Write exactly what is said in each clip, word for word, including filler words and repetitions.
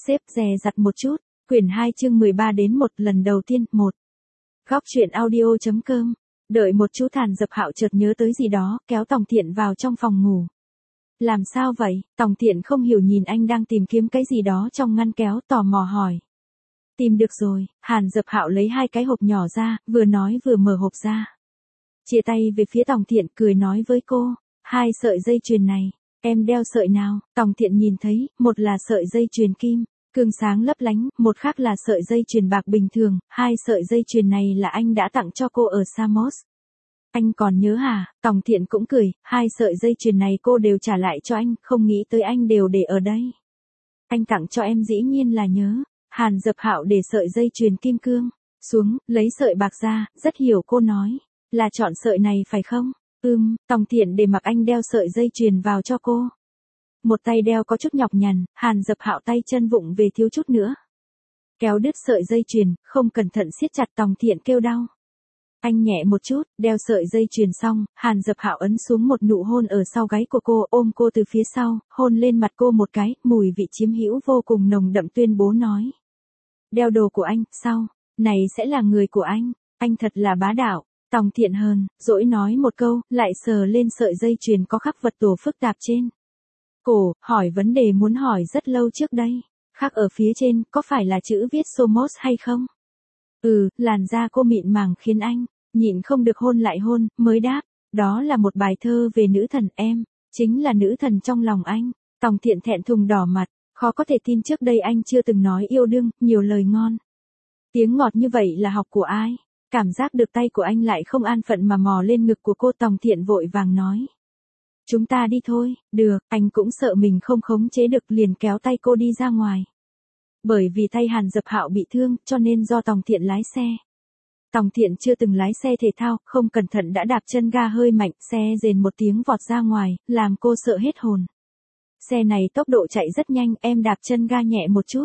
xếp dè dặt một chút. Quyển hai chương mười ba đến một lần đầu tiên, một. Góc truyện audio.com. Đợi một chút Hàn Dập Hạo chợt nhớ tới gì đó, kéo Tòng Thiện vào trong phòng ngủ. Làm sao vậy? Tòng Thiện không hiểu nhìn anh đang tìm kiếm cái gì đó trong ngăn kéo, tò mò hỏi. Tìm được rồi. Hàn Dập Hạo lấy hai cái hộp nhỏ ra, vừa nói vừa mở hộp ra. Chia tay về phía Tòng Thiện, cười nói với cô, hai sợi dây chuyền này, em đeo sợi nào? Tòng Thiện nhìn thấy, một là sợi dây chuyền kim, cương sáng lấp lánh, một khác là sợi dây chuyền bạc bình thường, hai sợi dây chuyền này là anh đã tặng cho cô ở Samos. Anh còn nhớ hả? Tòng Thiện cũng cười, hai sợi dây chuyền này cô đều trả lại cho anh, không nghĩ tới anh đều để ở đây. Anh tặng cho em dĩ nhiên là nhớ. Hàn Dập Hạo để sợi dây chuyền kim cương xuống, lấy sợi bạc ra, rất hiểu cô nói, là chọn sợi này phải không? Ừm, Tòng Thiện để mặc anh đeo sợi dây chuyền vào cho cô. Một tay đeo có chút nhọc nhằn, Hàn Dập Hạo tay chân vụng về thiếu chút nữa kéo đứt sợi dây chuyền, không cẩn thận siết chặt, Tòng Thiện kêu đau. Anh nhẹ một chút, đeo sợi dây chuyền xong, Hàn Dập Hạo ấn xuống một nụ hôn ở sau gáy của cô, ôm cô từ phía sau, hôn lên mặt cô một cái, mùi vị chiếm hữu vô cùng nồng đậm, tuyên bố nói. Đeo đồ của anh, sao? Này sẽ là người của anh, anh thật là bá đạo. Tòng Thiện hờn, dỗi nói một câu, lại sờ lên sợi dây chuyền có khắc vật tổ phức tạp trên cổ, hỏi vấn đề muốn hỏi rất lâu trước đây. Khắc ở phía trên, có phải là chữ viết Somos hay không? Ừ, làn da cô mịn màng khiến anh nhịn không được hôn lại hôn, mới đáp, đó là một bài thơ về nữ thần, em chính là nữ thần trong lòng anh. Tòng Thiện thẹn thùng đỏ mặt, khó có thể tin trước đây anh chưa từng nói yêu đương, nhiều lời ngon. Tiếng ngọt như vậy là học của ai? Cảm giác được tay của anh lại không an phận mà mò lên ngực của cô, Tòng Thiện vội vàng nói. Chúng ta đi thôi. Được, anh cũng sợ mình không khống chế được, liền kéo tay cô đi ra ngoài. Bởi vì tay Hàn Dập Hạo bị thương, cho nên do Tòng Thiện lái xe. Tòng Thiện chưa từng lái xe thể thao, không cẩn thận đã đạp chân ga hơi mạnh, xe rền một tiếng vọt ra ngoài, làm cô sợ hết hồn. Xe này tốc độ chạy rất nhanh, em đạp chân ga nhẹ một chút.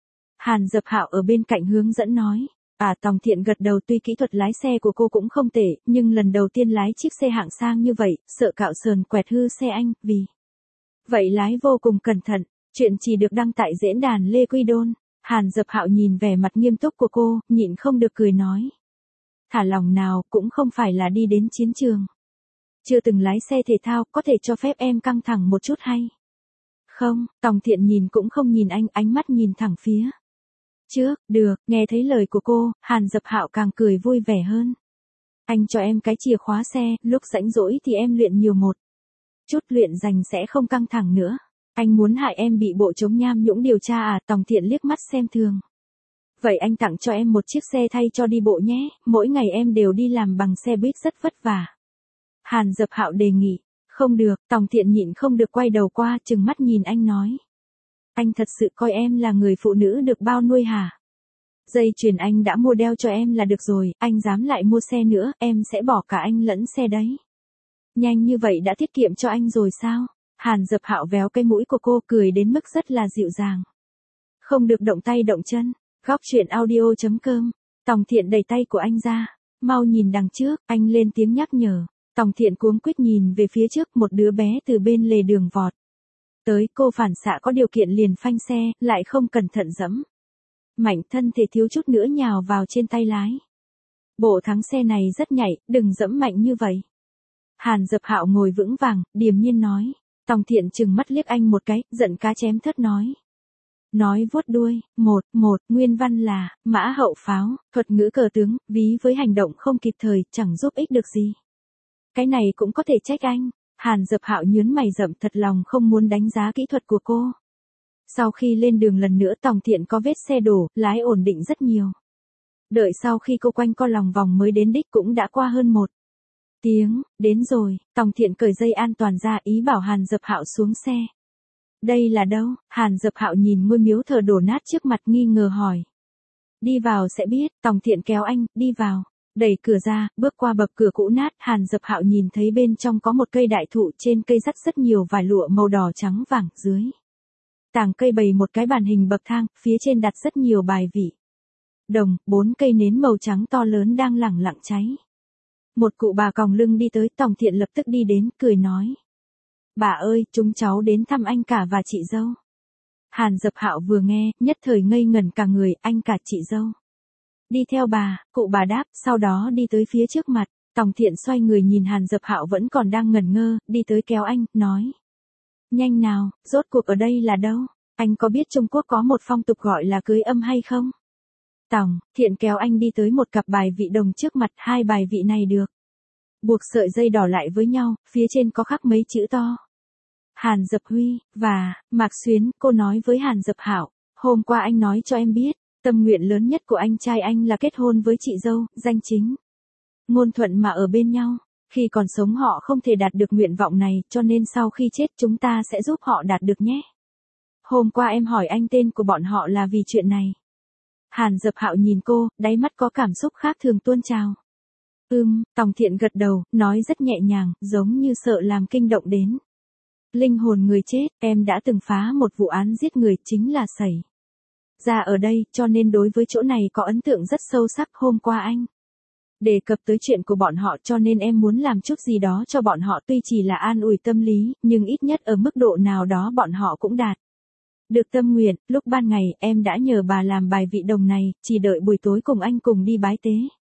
Hàn Dập Hạo ở bên cạnh hướng dẫn nói. À, Tòng Thiện gật đầu, tuy kỹ thuật lái xe của cô cũng không tệ, nhưng lần đầu tiên lái chiếc xe hạng sang như vậy, sợ cạo sườn quẹt hư xe anh, vì vậy lái vô cùng cẩn thận. Chuyện chỉ được đăng tại diễn đàn Lê Quy Đôn. Hàn Dập Hạo nhìn vẻ mặt nghiêm túc của cô, nhịn không được cười nói. Thả lòng nào, cũng không phải là đi đến chiến trường. Chưa từng lái xe thể thao, có thể cho phép em căng thẳng một chút hay? Không, Tòng Thiện nhìn cũng không nhìn anh, ánh mắt nhìn thẳng phía trước. Được, nghe thấy lời của cô, Hàn Dập Hạo càng cười vui vẻ hơn. Anh cho em cái chìa khóa xe, lúc rảnh rỗi thì em luyện nhiều một chút, luyện dành sẽ không căng thẳng nữa. Anh muốn hại em bị bộ chống nham nhũng điều tra à? Tòng Thiện liếc mắt xem thường. Vậy anh tặng cho em một chiếc xe thay cho đi bộ nhé, mỗi ngày em đều đi làm bằng xe buýt rất vất vả. Hàn Dập Hạo đề nghị. Không được, Tòng Thiện nhịn không được quay đầu qua, trừng mắt nhìn anh nói. Anh thật sự coi em là người phụ nữ được bao nuôi hả? Dây chuyền anh đã mua đeo cho em là được rồi, anh dám lại mua xe nữa, em sẽ bỏ cả anh lẫn xe đấy. Nhanh như vậy đã tiết kiệm cho anh rồi sao? Hàn Dập Hạo véo cái mũi của cô, cười đến mức rất là dịu dàng. Không được động tay động chân. Góc truyện audio.com. Tòng Thiện đẩy tay của anh ra. Mau nhìn đằng trước, anh lên tiếng nhắc nhở. Tòng Thiện cuống quýt nhìn về phía trước, một đứa bé từ bên lề đường vọt tới, cô phản xạ có điều kiện liền phanh xe, lại không cẩn thận dẫm mạnh, thân thể thiếu chút nữa nhào vào trên tay lái. Bộ thắng xe này rất nhạy, đừng dẫm mạnh như vậy. Hàn Dập Hạo ngồi vững vàng, điềm nhiên nói. Tòng Thiện trừng mắt liếc anh một cái, giận cá chém thớt nói. Nói vuốt đuôi, một, một, nguyên văn là, mã hậu pháo, thuật ngữ cờ tướng, ví với hành động không kịp thời, chẳng giúp ích được gì. Cái này cũng có thể trách anh. Hàn Dập Hạo nhướng mày rậm, thật lòng không muốn đánh giá kỹ thuật của cô. Sau khi lên đường lần nữa, Tòng Thiện có vết xe đổ, lái ổn định rất nhiều. Đợi sau khi cô quanh co lòng vòng mới đến đích cũng đã qua hơn một tiếng, đến rồi. Tòng Thiện cởi dây an toàn ra, ý bảo Hàn Dập Hạo xuống xe. Đây là đâu? Hàn Dập Hạo nhìn ngôi miếu thờ đổ nát trước mặt nghi ngờ hỏi. Đi vào sẽ biết. Tòng Thiện kéo anh, đi vào. Đẩy cửa ra, bước qua bậc cửa cũ nát, Hàn Dập Hạo nhìn thấy bên trong có một cây đại thụ, trên cây dắt rất nhiều vải lụa màu đỏ trắng vàng, dưới tàng cây bày một cái bàn hình bậc thang, phía trên đặt rất nhiều bài vị đồng, bốn cây nến màu trắng to lớn đang lẳng lặng cháy. Một cụ bà còng lưng đi tới, Tòng Thiện lập tức đi đến, cười nói. Bà ơi, chúng cháu đến thăm anh cả và chị dâu. Hàn Dập Hạo vừa nghe, nhất thời ngây ngẩn cả người, anh cả chị dâu. Đi theo bà, cụ bà đáp, sau đó đi tới phía trước mặt. Tòng Thiện xoay người nhìn Hàn Dập Hạo vẫn còn đang ngẩn ngơ, đi tới kéo anh, nói. Nhanh nào, rốt cuộc ở đây là đâu? Anh có biết Trung Quốc có một phong tục gọi là cưới âm hay không? Tòng Thiện kéo anh đi tới một cặp bài vị đồng trước mặt, hai bài vị này được buộc sợi dây đỏ lại với nhau, phía trên có khắc mấy chữ to. Hàn Dập Huy, và, Mạc Xuyến, cô nói với Hàn Dập Hạo, hôm qua anh nói cho em biết, tâm nguyện lớn nhất của anh trai anh là kết hôn với chị dâu, danh chính ngôn thuận mà ở bên nhau. Khi còn sống họ không thể đạt được nguyện vọng này, cho nên sau khi chết chúng ta sẽ giúp họ đạt được nhé. Hôm qua em hỏi anh tên của bọn họ là vì chuyện này. Hàn Dập Hạo nhìn cô, đáy mắt có cảm xúc khác thường tuôn trào. Ừm, Tòng Thiện gật đầu, nói rất nhẹ nhàng, giống như sợ làm kinh động đến linh hồn người chết. Em đã từng phá một vụ án giết người, chính là xảy ra ở đây, cho nên đối với chỗ này có ấn tượng rất sâu sắc. Hôm qua anh đề cập tới chuyện của bọn họ, cho nên em muốn làm chút gì đó cho bọn họ, tuy chỉ là an ủi tâm lý, nhưng ít nhất ở mức độ nào đó bọn họ cũng đạt được tâm nguyện. Lúc ban ngày, em đã nhờ bà làm bài vị đồng này, chỉ đợi buổi tối cùng anh cùng đi bái tế.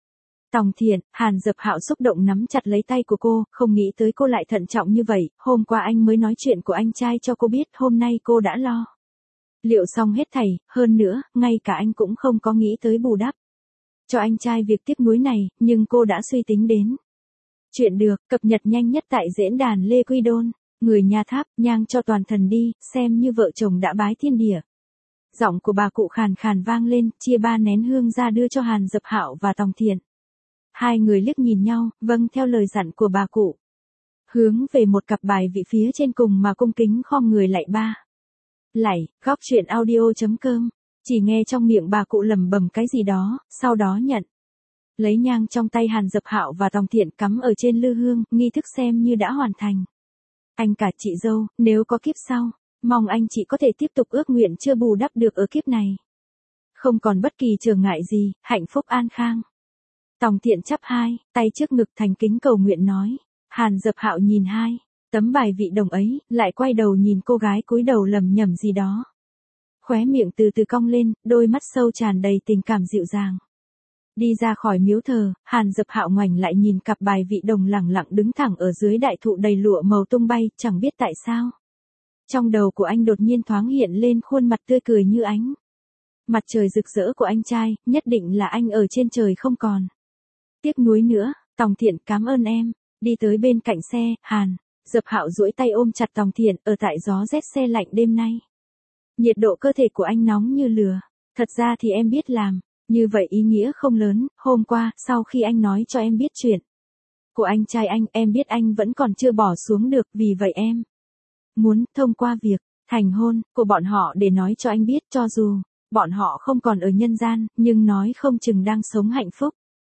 Tòng Thiện, Hàn Dập Hạo xúc động nắm chặt lấy tay của cô, không nghĩ tới cô lại thận trọng như vậy. Hôm qua anh mới nói chuyện của anh trai cho cô biết, hôm nay cô đã lo liệu xong hết thảy, hơn nữa, ngay cả anh cũng không có nghĩ tới bù đắp cho anh trai việc tiếc nuối này, nhưng cô đã suy tính đến chuyện được cập nhật nhanh nhất tại diễn đàn Lê Quy Đôn. Người nhà tháp, nhang cho toàn thần đi, xem như vợ chồng đã bái thiên địa. Giọng của bà cụ khàn khàn vang lên, chia ba nén hương ra đưa cho Hàn Dập Hạo và Tòng Thiện. Hai người liếc nhìn nhau, vâng theo lời dặn của bà cụ. Hướng về một cặp bài vị phía trên cùng mà cung kính khom người lạy ba. Lạy, góc truyện audio chấm com. Chỉ nghe trong miệng bà cụ lẩm bẩm cái gì đó, sau đó nhận lấy nhang trong tay Hàn Dập Hạo và Tòng Thiện cắm ở trên lư hương, nghi thức xem như đã hoàn thành. Anh cả chị dâu, nếu có kiếp sau, mong anh chị có thể tiếp tục ước nguyện chưa bù đắp được ở kiếp này. Không còn bất kỳ trở ngại gì, hạnh phúc an khang. Tòng Thiện chắp hai tay trước ngực thành kính cầu nguyện nói. Hàn Dập Hạo nhìn hai tấm bài vị đồng ấy, lại quay đầu nhìn cô gái cúi đầu lẩm nhẩm gì đó. Khóe miệng từ từ cong lên, đôi mắt sâu tràn đầy tình cảm dịu dàng. Đi ra khỏi miếu thờ, Hàn Dập Hạo ngoảnh lại nhìn cặp bài vị đồng lẳng lặng đứng thẳng ở dưới đại thụ đầy lụa màu tung bay, chẳng biết tại sao. Trong đầu của anh đột nhiên thoáng hiện lên khuôn mặt tươi cười như ánh mặt trời rực rỡ của anh trai, nhất định là anh ở trên trời không còn tiếc nuối nữa. Tòng Thiện, cảm ơn em. Đi tới bên cạnh xe, Hàn Dập Hạo duỗi tay ôm chặt Tòng Thiện, ở tại gió rét se lạnh đêm nay. Nhiệt độ cơ thể của anh nóng như lửa. Thật ra thì em biết làm như vậy ý nghĩa không lớn. Hôm qua, sau khi anh nói cho em biết chuyện của anh trai anh, em biết anh vẫn còn chưa bỏ xuống được, vì vậy em muốn thông qua việc thành hôn của bọn họ để nói cho anh biết, cho dù bọn họ không còn ở nhân gian, nhưng nói không chừng đang sống hạnh phúc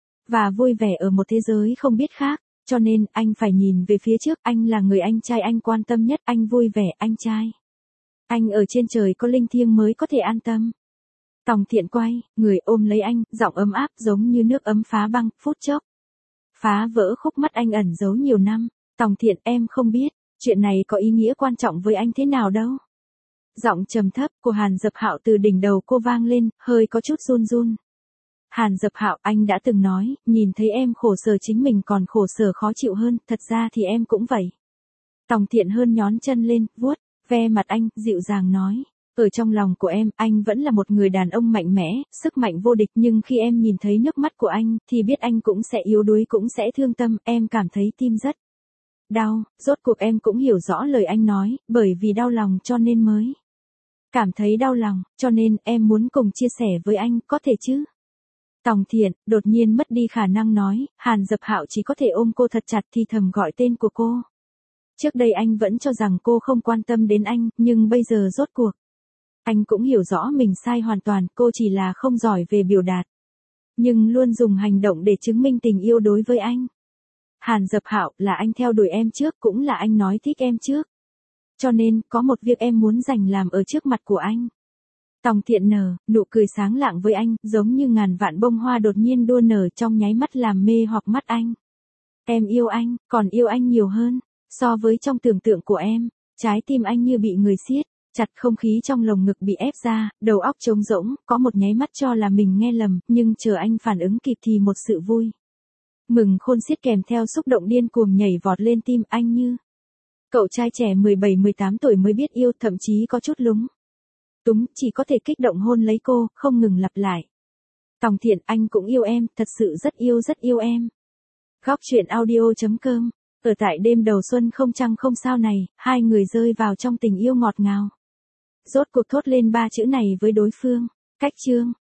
và vui vẻ ở một thế giới không biết khác. Cho nên, anh phải nhìn về phía trước, anh là người anh trai anh quan tâm nhất, anh vui vẻ, anh trai anh ở trên trời có linh thiêng mới có thể an tâm. Tòng Thiện quay, người ôm lấy anh, giọng ấm áp giống như nước ấm phá băng, phút chốc phá vỡ khúc mắc anh ẩn giấu nhiều năm. Tòng Thiện, em không biết, chuyện này có ý nghĩa quan trọng với anh thế nào đâu. Giọng trầm thấp của Hàn Dập Hạo từ đỉnh đầu cô vang lên, hơi có chút run run. Hàn Dập Hạo, anh đã từng nói, nhìn thấy em khổ sở chính mình còn khổ sở khó chịu hơn, thật ra thì em cũng vậy. Tòng Thiện hơn nhón chân lên, vuốt ve mặt anh, dịu dàng nói. Ở trong lòng của em, anh vẫn là một người đàn ông mạnh mẽ, sức mạnh vô địch, nhưng khi em nhìn thấy nước mắt của anh, thì biết anh cũng sẽ yếu đuối, cũng sẽ thương tâm, em cảm thấy tim rất đau. Rốt cuộc em cũng hiểu rõ lời anh nói, bởi vì đau lòng cho nên mới cảm thấy đau lòng, cho nên em muốn cùng chia sẻ với anh, có thể chứ? Tòng Thiện đột nhiên mất đi khả năng nói, Hàn Dập Hạo chỉ có thể ôm cô thật chặt thì thầm gọi tên của cô. Trước đây anh vẫn cho rằng cô không quan tâm đến anh, nhưng bây giờ rốt cuộc anh cũng hiểu rõ mình sai hoàn toàn, cô chỉ là không giỏi về biểu đạt, nhưng luôn dùng hành động để chứng minh tình yêu đối với anh. Hàn Dập Hạo, là anh theo đuổi em trước, cũng là anh nói thích em trước. Cho nên, có một việc em muốn dành làm ở trước mặt của anh. Tòng Thiện nở, nụ cười sáng lạng với anh, giống như ngàn vạn bông hoa đột nhiên đua nở trong nháy mắt làm mê hoặc mắt anh. Em yêu anh, còn yêu anh nhiều hơn, so với trong tưởng tượng của em. Trái tim anh như bị người siết Chặt, không khí trong lồng ngực bị ép ra, đầu óc trống rỗng, có một nháy mắt cho là mình nghe lầm, nhưng chờ anh phản ứng kịp thì một sự vui mừng khôn xiết kèm theo xúc động điên cuồng nhảy vọt lên tim anh như. Cậu trai trẻ mười bảy mười tám tuổi mới biết yêu, thậm chí có chút lúng túng, chỉ có thể kích động hôn lấy cô, không ngừng lặp lại. Tòng Thiện, anh cũng yêu em, thật sự rất yêu rất yêu em. Góc truyện audio chấm com. Ở tại đêm đầu xuân không trăng không sao này, hai người rơi vào trong tình yêu ngọt ngào. Rốt cuộc thốt lên ba chữ này với đối phương. Cách chương.